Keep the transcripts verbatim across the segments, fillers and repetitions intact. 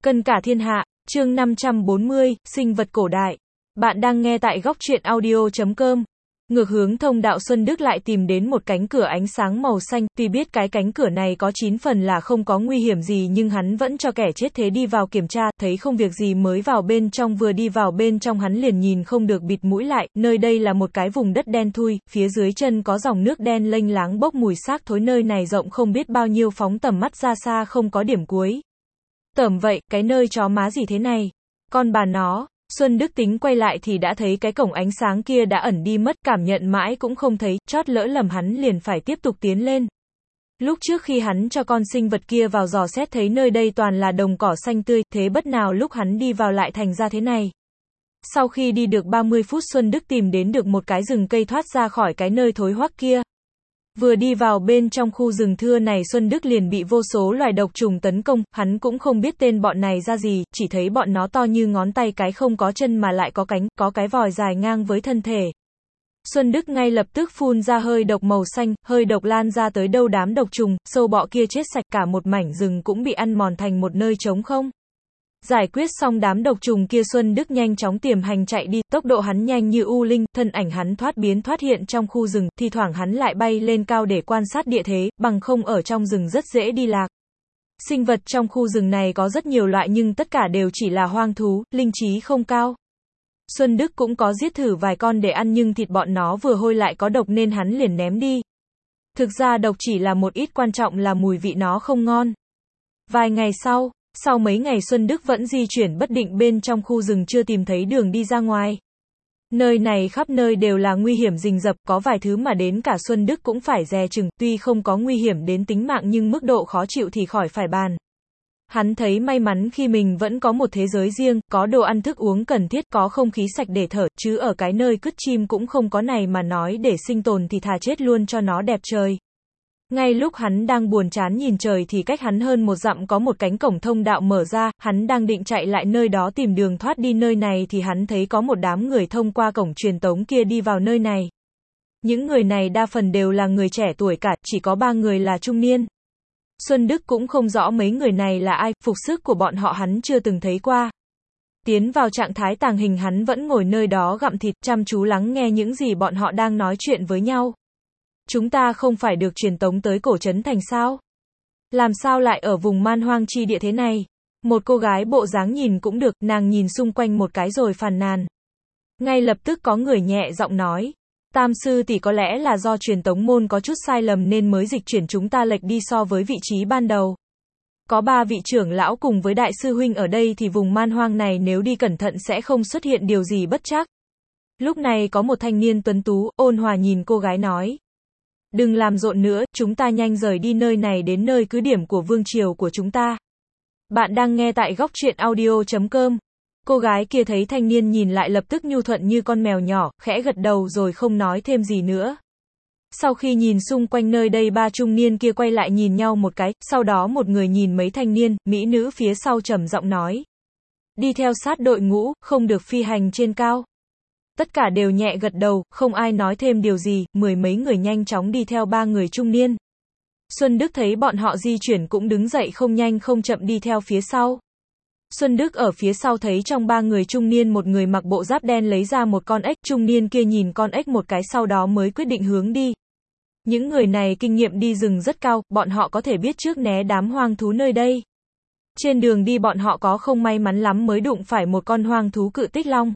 Cân cả thiên hạ, chương năm trăm bốn mươi, sinh vật cổ đại. Bạn đang nghe tại góc truyện audio chấm com. Ngược hướng thông đạo Xuân Đức lại tìm đến một cánh cửa ánh sáng màu xanh, tuy biết cái cánh cửa này có chín phần là không có nguy hiểm gì nhưng hắn vẫn cho kẻ chết thế đi vào kiểm tra, thấy không việc gì mới vào bên trong, vừa đi vào bên trong hắn liền nhìn không được bịt mũi lại, nơi đây là một cái vùng đất đen thui, phía dưới chân có dòng nước đen lênh láng bốc mùi xác thối, nơi này rộng không biết bao nhiêu, phóng tầm mắt ra xa không có điểm cuối. Tởm vậy, cái nơi chó má gì thế này? Con bà nó. Xuân Đức tính quay lại thì đã thấy cái cổng ánh sáng kia đã ẩn đi mất, cảm nhận mãi cũng không thấy, chót lỡ lầm hắn liền phải tiếp tục tiến lên. Lúc trước khi hắn cho con sinh vật kia vào dò xét thấy nơi đây toàn là đồng cỏ xanh tươi, thế bất nào lúc hắn đi vào lại thành ra thế này. Sau khi đi được ba mươi phút Xuân Đức tìm đến được một cái rừng cây thoát ra khỏi cái nơi thối hoắc kia. Vừa đi vào bên trong khu rừng thưa này Xuân Đức liền bị vô số loài độc trùng tấn công, hắn cũng không biết tên bọn này ra gì, chỉ thấy bọn nó to như ngón tay cái, không có chân mà lại có cánh, có cái vòi dài ngang với thân thể. Xuân Đức ngay lập tức phun ra hơi độc màu xanh, hơi độc lan ra tới đâu đám độc trùng, sâu bọ kia chết sạch, cả một mảnh rừng cũng bị ăn mòn thành một nơi trống không. Giải quyết xong đám độc trùng kia Xuân Đức nhanh chóng tiềm hành chạy đi, tốc độ hắn nhanh như u linh, thân ảnh hắn thoát biến thoát hiện trong khu rừng, thi thoảng hắn lại bay lên cao để quan sát địa thế, bằng không ở trong rừng rất dễ đi lạc. Sinh vật trong khu rừng này có rất nhiều loại nhưng tất cả đều chỉ là hoang thú, linh trí không cao. Xuân Đức cũng có giết thử vài con để ăn nhưng thịt bọn nó vừa hôi lại có độc nên hắn liền ném đi. Thực ra độc chỉ là một ít, quan trọng là mùi vị nó không ngon. Vài ngày sau, Sau mấy ngày Xuân Đức vẫn di chuyển bất định bên trong khu rừng chưa tìm thấy đường đi ra ngoài. Nơi này khắp nơi đều là nguy hiểm rình rập, có vài thứ mà đến cả Xuân Đức cũng phải dè chừng, tuy không có nguy hiểm đến tính mạng nhưng mức độ khó chịu thì khỏi phải bàn. Hắn thấy may mắn khi mình vẫn có một thế giới riêng, có đồ ăn thức uống cần thiết, có không khí sạch để thở, chứ ở cái nơi cứt chim cũng không có này mà nói để sinh tồn thì thà chết luôn cho nó đẹp trời. Ngay lúc hắn đang buồn chán nhìn trời thì cách hắn hơn một dặm có một cánh cổng thông đạo mở ra, hắn đang định chạy lại nơi đó tìm đường thoát đi nơi này thì hắn thấy có một đám người thông qua cổng truyền tống kia đi vào nơi này. Những người này đa phần đều là người trẻ tuổi cả, chỉ có ba người là trung niên. Xuân Đức cũng không rõ mấy người này là ai, phục sức của bọn họ hắn chưa từng thấy qua. Tiến vào trạng thái tàng hình hắn vẫn ngồi nơi đó gặm thịt, chăm chú lắng nghe những gì bọn họ đang nói chuyện với nhau. Chúng ta không phải được truyền tống tới cổ trấn thành sao? Làm sao lại ở vùng man hoang chi địa thế này? Một cô gái bộ dáng nhìn cũng được, nàng nhìn xung quanh một cái rồi phàn nàn. Ngay lập tức có người nhẹ giọng nói. Tam sư tỷ, có lẽ là do truyền tống môn có chút sai lầm nên mới dịch chuyển chúng ta lệch đi so với vị trí ban đầu. Có ba vị trưởng lão cùng với đại sư huynh ở đây thì vùng man hoang này nếu đi cẩn thận sẽ không xuất hiện điều gì bất trắc. Lúc này có một thanh niên tuấn tú, ôn hòa nhìn cô gái nói. Đừng làm rộn nữa, chúng ta nhanh rời đi nơi này đến nơi cứ điểm của vương triều của chúng ta. Bạn đang nghe tại góc truyện audio chấm com. Cô gái kia thấy thanh niên nhìn lại lập tức nhu thuận như con mèo nhỏ, khẽ gật đầu rồi không nói thêm gì nữa. Sau khi nhìn xung quanh nơi đây ba trung niên kia quay lại nhìn nhau một cái, sau đó một người nhìn mấy thanh niên, mỹ nữ phía sau trầm giọng nói. Đi theo sát đội ngũ, không được phi hành trên cao. Tất cả đều nhẹ gật đầu, không ai nói thêm điều gì, mười mấy người nhanh chóng đi theo ba người trung niên. Xuân Đức thấy bọn họ di chuyển cũng đứng dậy không nhanh không chậm đi theo phía sau. Xuân Đức ở phía sau thấy trong ba người trung niên một người mặc bộ giáp đen lấy ra một con ếch, trung niên kia nhìn con ếch một cái sau đó mới quyết định hướng đi. Những người này kinh nghiệm đi rừng rất cao, bọn họ có thể biết trước né đám hoang thú nơi đây. Trên đường đi bọn họ có không may mắn lắm mới đụng phải một con hoang thú cự tích long.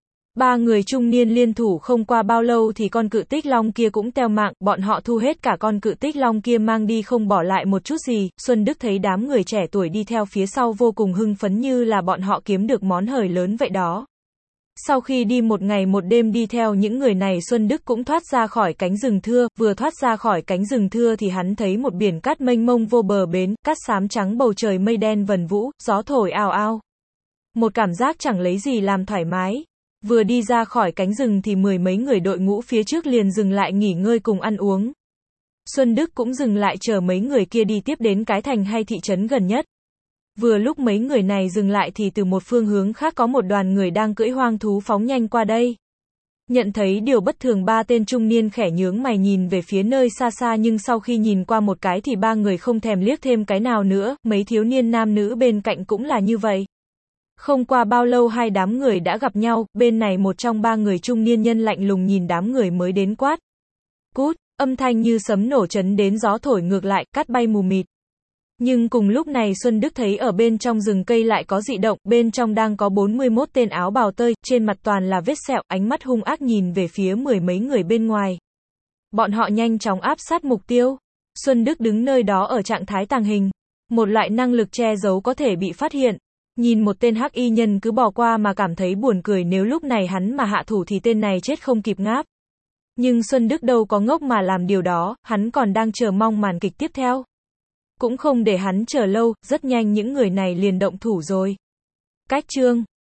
Ba người trung niên liên thủ không qua bao lâu thì con cự tích long kia cũng teo mạng, bọn họ thu hết cả con cự tích long kia mang đi không bỏ lại một chút gì. Xuân Đức thấy đám người trẻ tuổi đi theo phía sau vô cùng hưng phấn như là bọn họ kiếm được món hời lớn vậy đó. Sau khi đi một ngày một đêm đi theo những người này Xuân Đức cũng thoát ra khỏi cánh rừng thưa, vừa thoát ra khỏi cánh rừng thưa thì hắn thấy một biển cát mênh mông vô bờ bến, cát xám trắng bầu trời mây đen vần vũ, gió thổi ào ào. Một cảm giác chẳng lấy gì làm thoải mái. Vừa đi ra khỏi cánh rừng thì mười mấy người đội ngũ phía trước liền dừng lại nghỉ ngơi cùng ăn uống. Xuân Đức cũng dừng lại chờ mấy người kia đi tiếp đến cái thành hay thị trấn gần nhất. Vừa lúc mấy người này dừng lại thì từ một phương hướng khác có một đoàn người đang cưỡi hoang thú phóng nhanh qua đây. Nhận thấy điều bất thường, ba tên trung niên khẽ nhướng mày nhìn về phía nơi xa xa, nhưng sau khi nhìn qua một cái thì ba người không thèm liếc thêm cái nào nữa, mấy thiếu niên nam nữ bên cạnh cũng là như vậy. Không qua bao lâu hai đám người đã gặp nhau, bên này một trong ba người trung niên nhân lạnh lùng nhìn đám người mới đến quát. Cút, âm thanh như sấm nổ chấn đến gió thổi ngược lại, cát bay mù mịt. Nhưng cùng lúc này Xuân Đức thấy ở bên trong rừng cây lại có dị động, bên trong đang có bốn mươi mốt tên áo bào tơi, trên mặt toàn là vết sẹo, ánh mắt hung ác nhìn về phía mười mấy người bên ngoài. Bọn họ nhanh chóng áp sát mục tiêu. Xuân Đức đứng nơi đó ở trạng thái tàng hình. Một loại năng lực che giấu có thể bị phát hiện. Nhìn một tên hắc y nhân cứ bỏ qua mà cảm thấy buồn cười, nếu lúc này hắn mà hạ thủ thì tên này chết không kịp ngáp. Nhưng Xuân Đức đâu có ngốc mà làm điều đó, hắn còn đang chờ mong màn kịch tiếp theo. Cũng không để hắn chờ lâu, rất nhanh những người này liền động thủ rồi. Cách chương